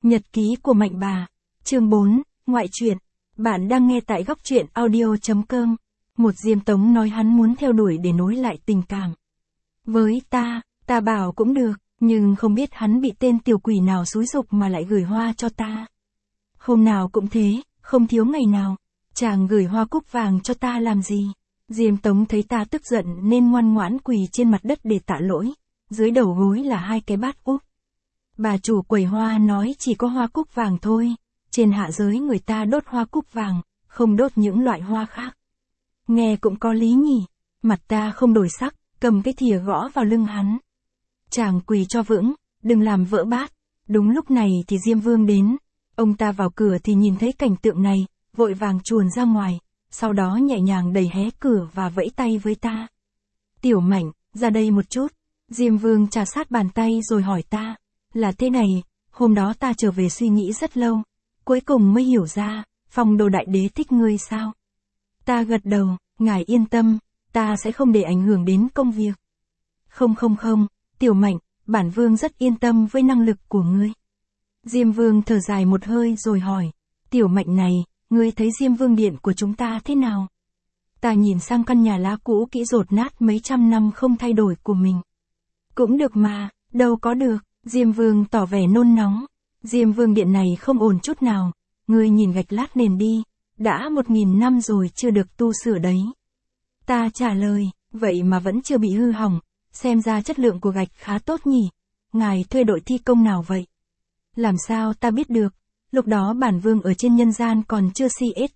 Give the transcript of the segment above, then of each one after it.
Nhật ký của Mạnh Bà. Chương 4, ngoại truyện. Bạn đang nghe tại góc truyện audio.com. Một Diêm Tống nói hắn muốn theo đuổi để nối lại tình cảm. Với ta bảo cũng được, nhưng không biết hắn bị tên tiểu quỷ nào xúi giục mà lại gửi hoa cho ta. Hôm nào cũng thế, không thiếu ngày nào. Chàng gửi hoa cúc vàng cho ta làm gì? Diêm Tống thấy ta tức giận nên ngoan ngoãn quỳ trên mặt đất để tạ lỗi. Dưới đầu gối là 2 cái bát úp. Bà chủ quầy hoa nói chỉ có hoa cúc vàng thôi, trên hạ giới người ta đốt hoa cúc vàng, không đốt những loại hoa khác. Nghe cũng có lý nhỉ, mặt ta không đổi sắc, cầm cái thìa gõ vào lưng hắn. Chàng quỳ cho vững, đừng làm vỡ bát. Đúng lúc này thì Diêm Vương đến, ông ta vào cửa thì nhìn thấy cảnh tượng này, vội vàng chuồn ra ngoài, sau đó nhẹ nhàng đẩy hé cửa và vẫy tay với ta. Tiểu Mạnh, ra đây một chút. Diêm Vương trà sát bàn tay rồi hỏi ta. Là thế này, hôm đó ta trở về suy nghĩ rất lâu, cuối cùng mới hiểu ra, Phong Đô Đại Đế thích ngươi sao? Ta gật đầu, ngài yên tâm, ta sẽ không để ảnh hưởng đến công việc. Không, Tiểu Mạnh, bản vương rất yên tâm với năng lực của ngươi. Diêm Vương thở dài một hơi rồi hỏi, Tiểu Mạnh này, ngươi thấy Diêm Vương Điện của chúng ta thế nào? Ta nhìn sang căn nhà lá cũ kỹ dột nát mấy trăm năm không thay đổi của mình. Cũng được mà, đâu có được. Diêm Vương tỏ vẻ nôn nóng. Diêm Vương Điện này không ổn chút nào. Ngươi nhìn gạch lát nền đi. Đã 1000 năm rồi chưa được tu sửa đấy. Ta trả lời, vậy mà vẫn chưa bị hư hỏng. Xem ra chất lượng của gạch khá tốt nhỉ. Ngài thuê đội thi công nào vậy? Làm sao ta biết được. Lúc đó bản vương ở trên nhân gian còn chưa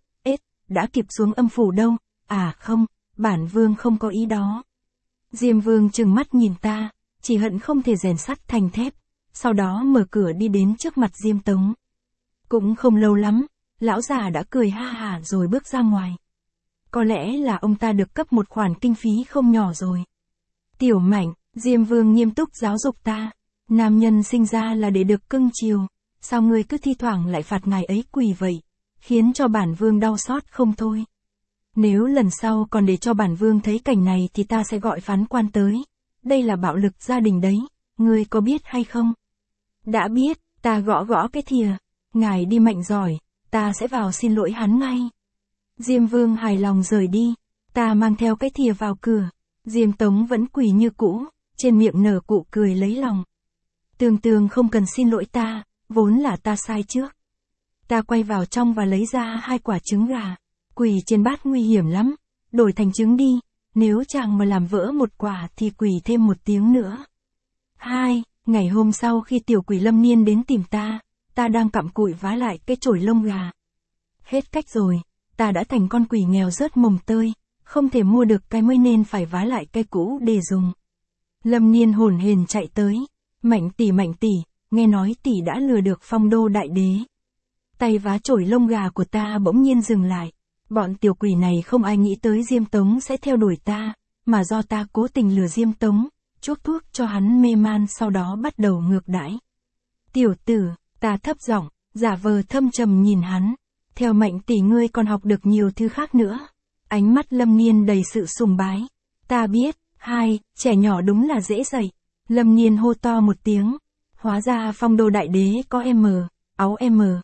đã kịp xuống âm phủ đâu. À không, bản vương không có ý đó. Diêm Vương trừng mắt nhìn ta. Chỉ hận không thể rèn sắt thành thép, sau đó mở cửa đi đến trước mặt Diêm Tống. Cũng không lâu lắm, lão già đã cười ha hả rồi bước ra ngoài. Có lẽ là ông ta được cấp một khoản kinh phí không nhỏ rồi. Tiểu Mạnh, Diêm Vương nghiêm túc giáo dục ta. Nam nhân sinh ra là để được cưng chiều, sao ngươi cứ thi thoảng lại phạt ngài ấy quỳ vậy, khiến cho bản vương đau xót không thôi. Nếu lần sau còn để cho bản vương thấy cảnh này thì ta sẽ gọi phán quan tới. Đây là bạo lực gia đình đấy, ngươi có biết hay không? Đã biết, ta gõ cái thìa. Ngài đi Mạnh giỏi, ta sẽ vào xin lỗi hắn ngay. Diêm Vương hài lòng rời đi, ta mang theo cái thìa vào cửa. Diêm Tống vẫn quỳ như cũ, trên miệng nở cụ cười lấy lòng. Tường không cần xin lỗi ta, vốn là ta sai trước. Ta quay vào trong và lấy ra 2 quả trứng gà. Quỳ trên bát nguy hiểm lắm, đổi thành trứng đi. Nếu chàng mà làm vỡ 1 quả thì quỳ thêm 1 tiếng nữa. 2. Ngày hôm sau khi tiểu quỷ Lâm Niên đến tìm ta đang cặm cụi vá lại cái chổi lông gà. Hết cách rồi, ta đã thành con quỷ nghèo rớt mồng tơi, không thể mua được cái mới nên phải vá lại cái cũ để dùng. Lâm Niên hổn hển chạy tới. Mạnh tỷ, nghe nói tỷ đã lừa được Phong Đô Đại Đế. Tay vá chổi lông gà của ta bỗng nhiên dừng lại. Bọn tiểu quỷ này không ai nghĩ tới Diêm Tống sẽ theo đuổi ta, mà do ta cố tình lừa Diêm Tống, chuốc thuốc cho hắn mê man sau đó bắt đầu ngược đãi. Tiểu tử, ta thấp giọng, giả vờ thâm trầm nhìn hắn. Theo Mạnh tỷ ngươi còn học được nhiều thứ khác nữa. Ánh mắt Lâm Niên đầy sự sùng bái. Ta biết, 2, trẻ nhỏ đúng là dễ dạy. Lâm Niên hô to một tiếng. Hóa ra Phong Đô Đại Đế có áo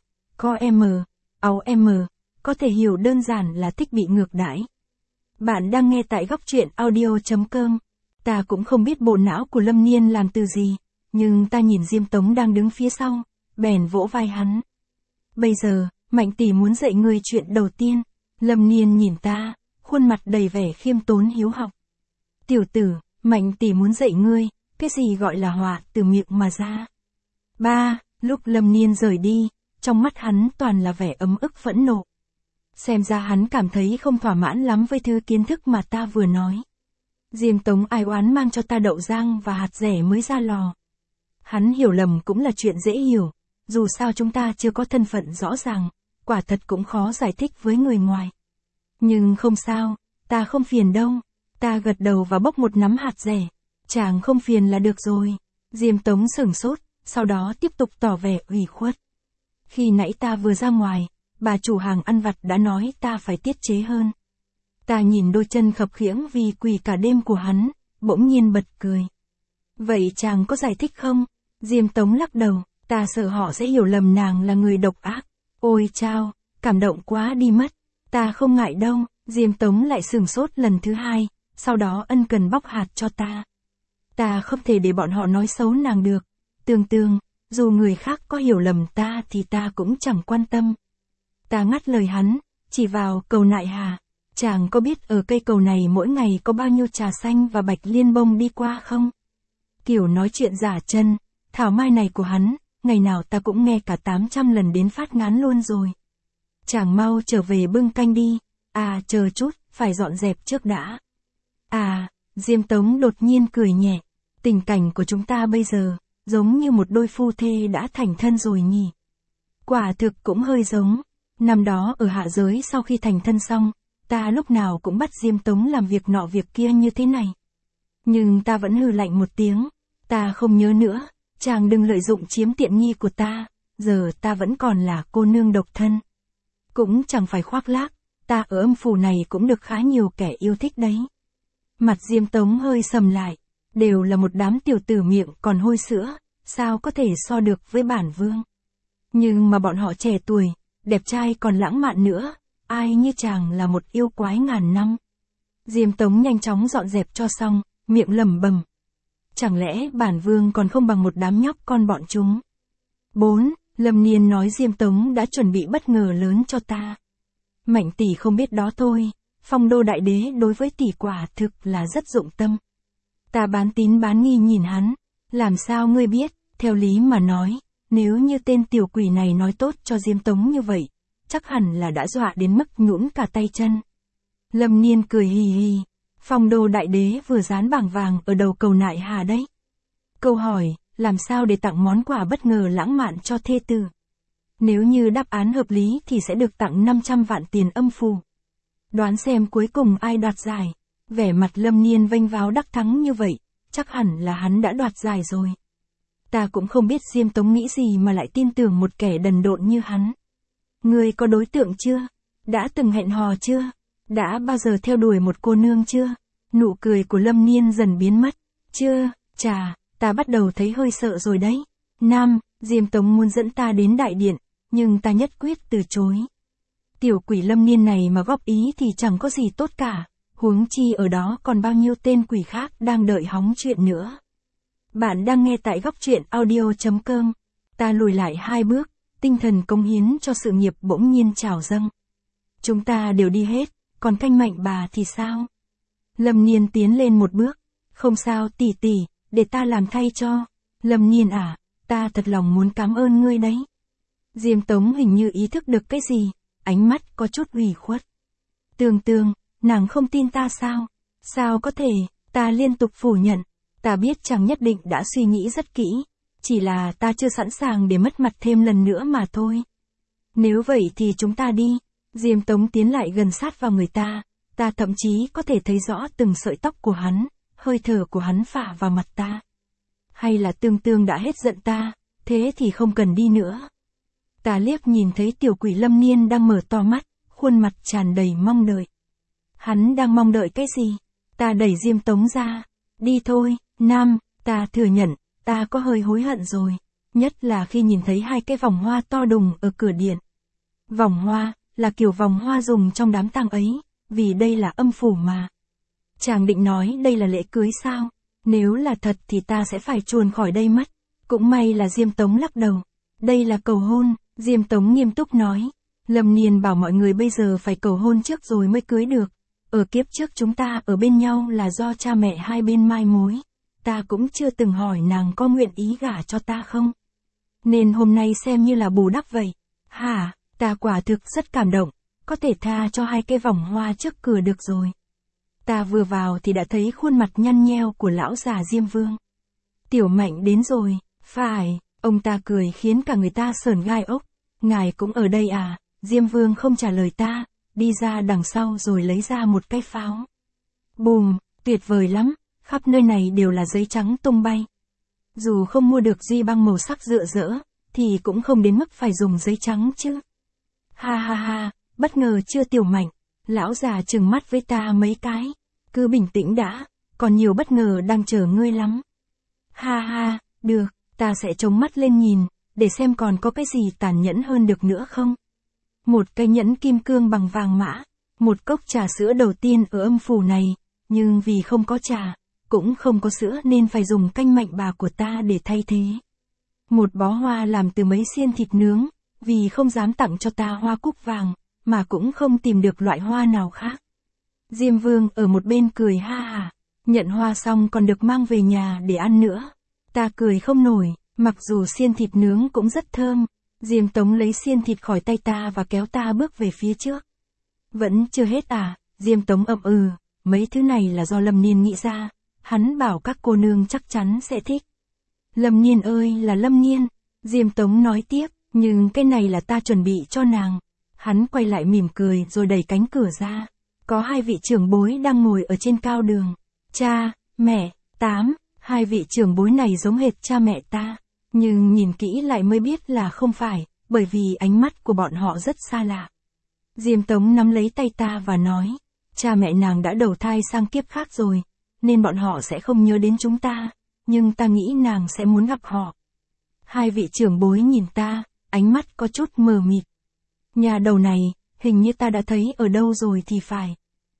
M. Có thể hiểu đơn giản là thích bị ngược đãi. Bạn đang nghe tại góc truyện audio.com. Ta cũng không biết bộ não của Lâm Niên làm từ gì, nhưng ta nhìn Diêm Tống đang đứng phía sau, bèn vỗ vai hắn. Bây giờ, Mạnh tỷ muốn dạy ngươi chuyện đầu tiên. Lâm Niên nhìn ta, khuôn mặt đầy vẻ khiêm tốn hiếu học. Tiểu tử, Mạnh tỷ muốn dạy ngươi, cái gì gọi là họa từ miệng mà ra. 3. Lúc Lâm Niên rời đi, trong mắt hắn toàn là vẻ ấm ức phẫn nộ. Xem ra hắn cảm thấy không thỏa mãn lắm với thứ kiến thức mà ta vừa nói. Diêm Tống ai oán mang cho ta đậu rang và hạt dẻ mới ra lò. Hắn hiểu lầm cũng là chuyện dễ hiểu, dù sao chúng ta chưa có thân phận rõ ràng, quả thật cũng khó giải thích với người ngoài. Nhưng không sao, ta không phiền đâu. Ta gật đầu và bốc một nắm hạt dẻ. Chàng không phiền là được rồi. Diêm Tống sửng sốt, sau đó tiếp tục tỏ vẻ ủy khuất. Khi nãy ta vừa ra ngoài, bà chủ hàng ăn vặt đã nói ta phải tiết chế hơn. Ta nhìn đôi chân khập khiễng vì quỳ cả đêm của hắn, bỗng nhiên bật cười. Vậy chàng có giải thích không? Diêm Tống lắc đầu, Ta sợ họ sẽ hiểu lầm nàng là người độc ác. Ôi chao, cảm động quá đi mất. Ta không ngại đâu, Diêm Tống lại sửng sốt lần thứ hai, sau đó ân cần bóc hạt cho ta. Ta không thể để bọn họ nói xấu nàng được. Tương, dù người khác có hiểu lầm ta thì ta cũng chẳng quan tâm. Ta ngắt lời hắn, chỉ vào cầu Nại Hà. Chàng có biết ở cây cầu này mỗi ngày có bao nhiêu trà xanh và bạch liên bông đi qua không? Kiểu nói chuyện giả chân, thảo mai này của hắn, ngày nào ta cũng nghe cả 800 lần đến phát ngán luôn rồi. Chàng mau trở về bưng canh đi. À chờ chút, phải dọn dẹp trước đã. À, Diêm Tống đột nhiên cười nhẹ. Tình cảnh của chúng ta bây giờ, giống như một đôi phu thê đã thành thân rồi nhỉ. Quả thực cũng hơi giống. Năm đó ở hạ giới sau khi thành thân xong, ta lúc nào cũng bắt Diêm Tống làm việc nọ việc kia như thế này. Nhưng ta vẫn hừ lạnh một tiếng. Ta không nhớ nữa, chàng đừng lợi dụng chiếm tiện nghi của ta, giờ ta vẫn còn là cô nương độc thân. Cũng chẳng phải khoác lác, ta ở âm phủ này cũng được khá nhiều kẻ yêu thích đấy. Mặt Diêm Tống hơi sầm lại, đều là một đám tiểu tử miệng còn hôi sữa, sao có thể so được với bản vương. Nhưng mà bọn họ trẻ tuổi, đẹp trai còn lãng mạn nữa, ai như chàng là một yêu quái ngàn năm. Diêm Tống nhanh chóng dọn dẹp cho xong, miệng lẩm bẩm. Chẳng lẽ bản vương còn không bằng một đám nhóc con bọn chúng. 4. Lâm Niên nói Diêm Tống đã chuẩn bị bất ngờ lớn cho ta. Mạnh tỷ không biết đó thôi, Phong Đô Đại Đế đối với tỷ quả thực là rất dụng tâm. Ta bán tín bán nghi nhìn hắn, làm sao ngươi biết, theo lý mà nói, nếu như tên tiểu quỷ này nói tốt cho Diêm Tống như vậy, chắc hẳn là đã dọa đến mức nhũn cả tay chân. Lâm Niên cười hì hì, Phong Đô Đại Đế vừa dán bảng vàng ở đầu cầu Nại Hà đấy. Câu hỏi, làm sao để tặng món quà bất ngờ lãng mạn cho thê tử? Nếu như đáp án hợp lý thì sẽ được tặng 500 vạn tiền âm phù. Đoán xem cuối cùng ai đoạt giải. Vẻ mặt Lâm Niên vênh váo đắc thắng như vậy, chắc hẳn là hắn đã đoạt giải rồi. Ta cũng không biết Diêm Tống nghĩ gì mà lại tin tưởng một kẻ đần độn như hắn. Ngươi có đối tượng chưa? Đã từng hẹn hò chưa? Đã bao giờ theo đuổi một cô nương chưa? Nụ cười của Lâm Niên dần biến mất. Chưa, chà, ta bắt đầu thấy hơi sợ rồi đấy. Nam, Diêm Tống muốn dẫn ta đến đại điện, nhưng ta nhất quyết từ chối. Tiểu quỷ Lâm Niên này mà góp ý thì chẳng có gì tốt cả, huống chi ở đó còn bao nhiêu tên quỷ khác đang đợi hóng chuyện nữa. Bạn đang nghe tại góc truyện audio.com. Ta lùi lại 2 bước, tinh thần cống hiến cho sự nghiệp bỗng nhiên trào dâng. Chúng ta đều đi hết, còn canh mạnh bà thì sao? Lâm Niên tiến lên một bước. Không sao tỷ tỷ, để ta làm thay cho. Lâm Niên à, ta thật lòng muốn cảm ơn ngươi đấy. Diêm Tống hình như ý thức được cái gì, ánh mắt có chút ủy khuất. Tương, nàng không tin ta sao? Sao có thể, ta liên tục phủ nhận. Ta biết chàng nhất định đã suy nghĩ rất kỹ, chỉ là ta chưa sẵn sàng để mất mặt thêm lần nữa mà thôi. Nếu vậy thì chúng ta đi. Diêm Tống tiến lại gần sát vào người ta thậm chí có thể thấy rõ từng sợi tóc của hắn, hơi thở của hắn phả vào mặt ta. Hay là Tương đã hết giận ta, thế thì không cần đi nữa. Ta liếc nhìn thấy tiểu quỷ Lâm Niên đang mở to mắt, khuôn mặt tràn đầy mong đợi. Hắn đang mong đợi cái gì? Ta đẩy Diêm Tống ra. Đi thôi, Nam, ta thừa nhận, ta có hơi hối hận rồi. Nhất là khi nhìn thấy 2 cái vòng hoa to đùng ở cửa điện. Vòng hoa, là kiểu vòng hoa dùng trong đám tang ấy, vì đây là âm phủ mà. Chàng định nói đây là lễ cưới sao? Nếu là thật thì ta sẽ phải chuồn khỏi đây mất. Cũng may là Diêm Tống lắc đầu. Đây là cầu hôn, Diêm Tống nghiêm túc nói. Lâm Niên bảo mọi người bây giờ phải cầu hôn trước rồi mới cưới được. Ở kiếp trước chúng ta ở bên nhau là do cha mẹ hai bên mai mối. Ta cũng chưa từng hỏi nàng có nguyện ý gả cho ta không. Nên hôm nay xem như là bù đắp vậy. Hả, ta quả thực rất cảm động. Có thể tha cho 2 cái vòng hoa trước cửa được rồi. Ta vừa vào thì đã thấy khuôn mặt nhăn nheo của lão già Diêm Vương. Tiểu Mạnh đến rồi, phải, ông ta cười khiến cả người ta sởn gai ốc. Ngài cũng ở đây à? Diêm Vương không trả lời ta, đi ra đằng sau rồi lấy ra một cái pháo. Bùm, tuyệt vời lắm, khắp nơi này đều là giấy trắng tung bay. Dù không mua được duy băng màu sắc rực rỡ, thì cũng không đến mức phải dùng giấy trắng chứ. Ha, bất ngờ chưa Tiểu Mạnh? Lão già trừng mắt với ta mấy cái. Cứ bình tĩnh đã, còn nhiều bất ngờ đang chờ ngươi lắm. Ha, được, ta sẽ chống mắt lên nhìn, để xem còn có cái gì tàn nhẫn hơn được nữa không. Một cái nhẫn kim cương bằng vàng mã, một cốc trà sữa đầu tiên ở âm phủ này, nhưng vì không có trà, cũng không có sữa nên phải dùng canh mạnh bà của ta để thay thế. Một bó hoa làm từ mấy xiên thịt nướng, vì không dám tặng cho ta hoa cúc vàng, mà cũng không tìm được loại hoa nào khác. Diêm Vương ở một bên cười ha hả, nhận hoa xong còn được mang về nhà để ăn nữa. Ta cười không nổi, mặc dù xiên thịt nướng cũng rất thơm. Diêm Tống lấy xiên thịt khỏi tay ta và kéo ta bước về phía trước. Vẫn chưa hết à, Diêm Tống ậm ừ, mấy thứ này là do Lâm Niên nghĩ ra, hắn bảo các cô nương chắc chắn sẽ thích. Lâm Niên ơi là Lâm Niên, Diêm Tống nói tiếp, nhưng cái này là ta chuẩn bị cho nàng. Hắn quay lại mỉm cười rồi đẩy cánh cửa ra. Có hai vị trưởng bối đang ngồi ở trên cao đường. Cha, mẹ, Tám, hai vị trưởng bối này giống hệt cha mẹ ta. Nhưng nhìn kỹ lại mới biết là không phải, bởi vì ánh mắt của bọn họ rất xa lạ. Diêm Tống nắm lấy tay ta và nói, cha mẹ nàng đã đầu thai sang kiếp khác rồi, nên bọn họ sẽ không nhớ đến chúng ta, nhưng ta nghĩ nàng sẽ muốn gặp họ. Hai vị trưởng bối nhìn ta, ánh mắt có chút mờ mịt. Nhà đầu này, hình như ta đã thấy ở đâu rồi thì phải.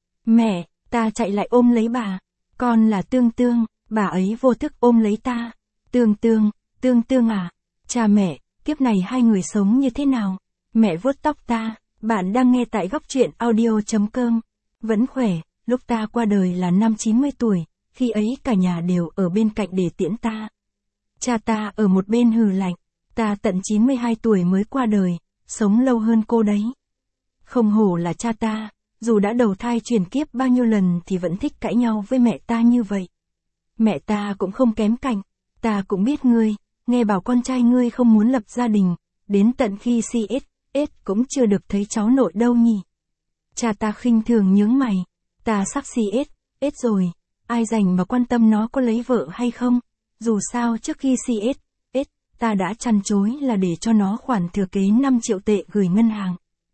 Mẹ, ta chạy lại ôm lấy bà, con là Tương Tương, bà ấy vô thức ôm lấy ta. Tương Tương, Tương Tương à, cha mẹ, kiếp này hai người sống như thế nào? Mẹ vuốt tóc ta, bạn đang nghe tại góc truyện audio.com. Vẫn khỏe, lúc ta qua đời là năm 90 tuổi, khi ấy cả nhà đều ở bên cạnh để tiễn ta. Cha ta ở một bên hừ lạnh, ta tận 92 tuổi mới qua đời, sống lâu hơn cô đấy. Không hổ là cha ta, dù đã đầu thai chuyển kiếp bao nhiêu lần thì vẫn thích cãi nhau với mẹ ta như vậy. Mẹ ta cũng không kém cạnh, ta cũng biết ngươi, nghe bảo con trai ngươi không muốn lập gia đình, đến tận khi CS cũng chưa được thấy cháu nội đâu nhỉ. Cha ta khinh thường nhướng mày, ta sắp CS rồi, ai rảnh mà quan tâm nó có lấy vợ hay không, dù sao trước khi CS, ta đã chăn chối là để cho nó khoản thừa kế 5 triệu tệ gửi ngân hàng.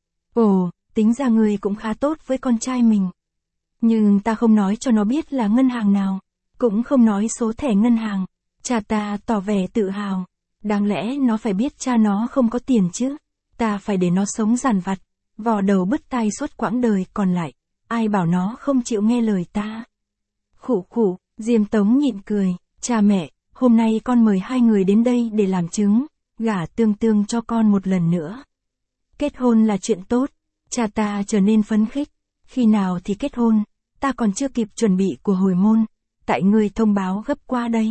Ồ, tính ra ngươi cũng khá tốt với con trai mình. Nhưng ta không nói cho nó biết là ngân hàng nào, cũng không nói số thẻ ngân hàng. Cha ta tỏ vẻ tự hào, đáng lẽ nó phải biết cha nó không có tiền chứ. Ta phải để nó sống dằn vặt, vò đầu bứt tai suốt quãng đời còn lại, ai bảo nó không chịu nghe lời ta. Khụ khụ, Diêm Tống nhịn cười, cha mẹ, hôm nay con mời hai người đến đây để làm chứng, gả Tương Tương cho con một lần nữa. Kết hôn là chuyện tốt, cha ta trở nên phấn khích, khi nào thì kết hôn, ta còn chưa kịp chuẩn bị của hồi môn, tại ngươi thông báo gấp qua đấy.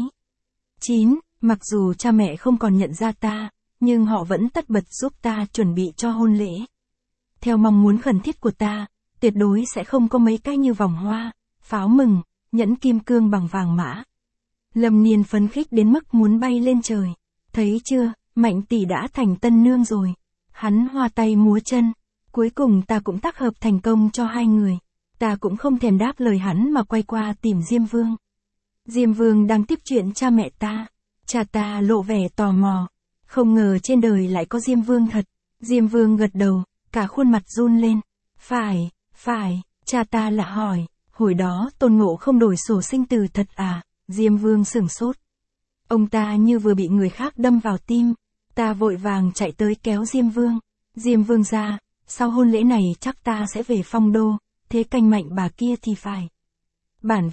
9. Mặc dù cha mẹ không còn nhận ra ta, nhưng họ vẫn tất bật giúp ta chuẩn bị cho hôn lễ. Theo mong muốn khẩn thiết của ta, tuyệt đối sẽ không có mấy cái như vòng hoa, pháo mừng, nhẫn kim cương bằng vàng mã. Lâm Niên phấn khích đến mức muốn bay lên trời. Thấy chưa, Mạnh tỷ đã thành tân nương rồi. Hắn hoa tay múa chân. Cuối cùng ta cũng tác hợp thành công cho hai người. Ta cũng không thèm đáp lời hắn mà quay qua tìm Diêm Vương. Diêm Vương đang tiếp chuyện cha mẹ ta. Cha ta lộ vẻ tò mò. Không ngờ trên đời lại có Diêm Vương thật. Diêm Vương gật đầu, cả khuôn mặt run lên. Phải, cha ta lạ hỏi. Hồi đó Tôn Ngộ không đổi sổ sinh tử thật à? Diêm Vương sửng sốt. Ông ta như vừa bị người khác đâm vào tim. Ta vội vàng chạy tới kéo Diêm Vương. Diêm Vương ra, sau hôn lễ này chắc ta sẽ về Phong Đô, thế canh mạnh bà kia thì phải. Bản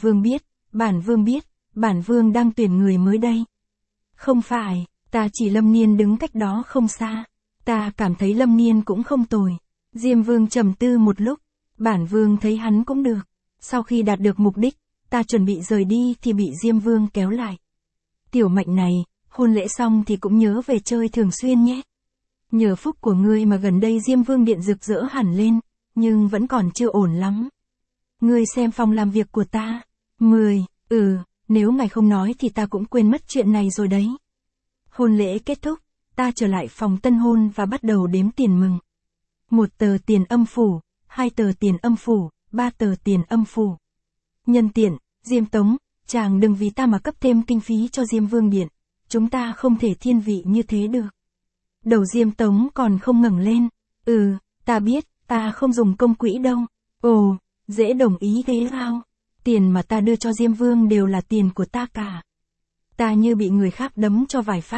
Vương đang tuyển người mới đây. Không phải, ta chỉ Lâm Niên đứng cách đó không xa. Ta cảm thấy Lâm Niên cũng không tồi. Diêm Vương trầm tư một lúc, Bản Vương thấy hắn cũng được. Sau khi đạt được mục đích, ta chuẩn bị rời đi thì bị Diêm Vương kéo lại. Tiểu Mạnh này, hôn lễ xong thì cũng nhớ về chơi thường xuyên nhé. Nhờ phúc của ngươi mà gần đây Diêm Vương điện rực rỡ hẳn lên, nhưng vẫn còn chưa ổn lắm. Ngươi xem phòng làm việc của ta. 10, nếu ngài không nói thì ta cũng quên mất chuyện này rồi đấy. Hôn lễ kết thúc, ta trở lại phòng tân hôn và bắt đầu đếm tiền mừng. 1 tờ tiền âm phủ, 2 tờ tiền âm phủ, 3 tờ tiền âm phủ. Nhân tiện, Diêm Tống, chàng đừng vì ta mà cấp thêm kinh phí cho Diêm Vương điện. Chúng ta không thể thiên vị như thế được. Đầu Diêm Tống còn không ngẩng lên. Ta biết, ta không dùng công quỹ đâu. Ồ, dễ đồng ý thế sao? Tiền mà ta đưa cho Diêm Vương đều là tiền của ta cả. Ta như bị người khác đấm cho vài phát,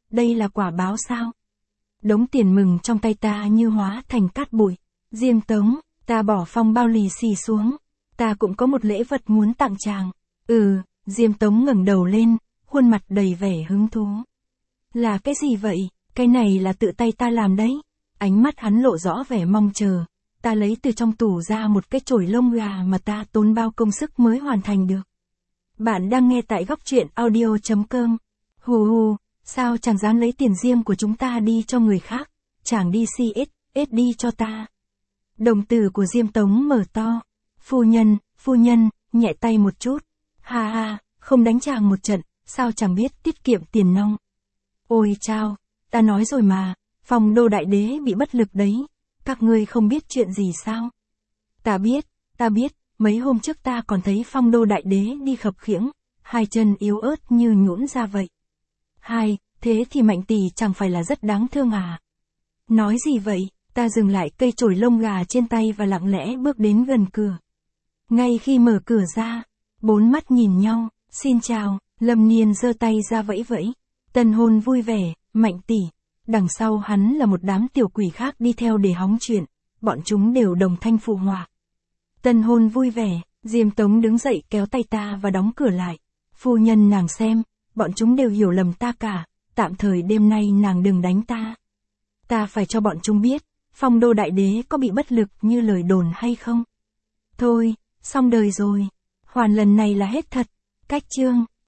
đây là quả báo sao? Đống tiền mừng trong tay ta như hóa thành cát bụi. Diêm Tống, ta bỏ phong bao lì xì xuống. Ta cũng có một lễ vật muốn tặng chàng. Diêm Tống ngẩng đầu lên, khuôn mặt đầy vẻ hứng thú. Là cái gì vậy? Cái này là tự tay ta làm đấy. Ánh mắt hắn lộ rõ vẻ mong chờ. Ta lấy từ trong tủ ra một cái chổi lông gà mà ta tốn bao công sức mới hoàn thành được. Bạn đang nghe tại góc truyện audio.com. Hù hù, sao chàng dám lấy tiền riêng của chúng ta đi cho người khác? Chàng đi CSS đi cho ta. Đồng tử của Diêm Tống mở to. Phu nhân, nhẹ tay một chút. Ha ha, không đánh chàng một trận, sao chàng biết tiết kiệm tiền nong? Ôi chao, ta nói rồi mà, Phong Đô Đại Đế bị bất lực đấy. Các ngươi không biết chuyện gì sao? Ta biết, mấy hôm trước ta còn thấy Phong Đô Đại Đế đi khập khiễng, hai chân yếu ớt như nhũn ra vậy. Thế thì Mạnh tỷ chẳng phải là rất đáng thương à? Nói gì vậy? Ta dừng lại cây chổi lông gà trên tay và lặng lẽ bước đến gần cửa. Ngay khi mở cửa ra, bốn mắt nhìn nhau, xin chào, Lâm Niên giơ tay ra vẫy vẫy. Tân hôn vui vẻ, Mạnh tỷ. Đằng sau hắn là một đám tiểu quỷ khác đi theo để hóng chuyện, bọn chúng đều đồng thanh phụ họa. Tân hôn vui vẻ, Diêm Tống đứng dậy kéo tay ta và đóng cửa lại. Phu nhân nàng xem, bọn chúng đều hiểu lầm ta cả, tạm thời đêm nay nàng đừng đánh ta. Ta phải cho bọn chúng biết, Phong Đô Đại Đế có bị bất lực như lời đồn hay không? Thôi, xong đời rồi. Hoàn lần này là hết thật. Cách chương.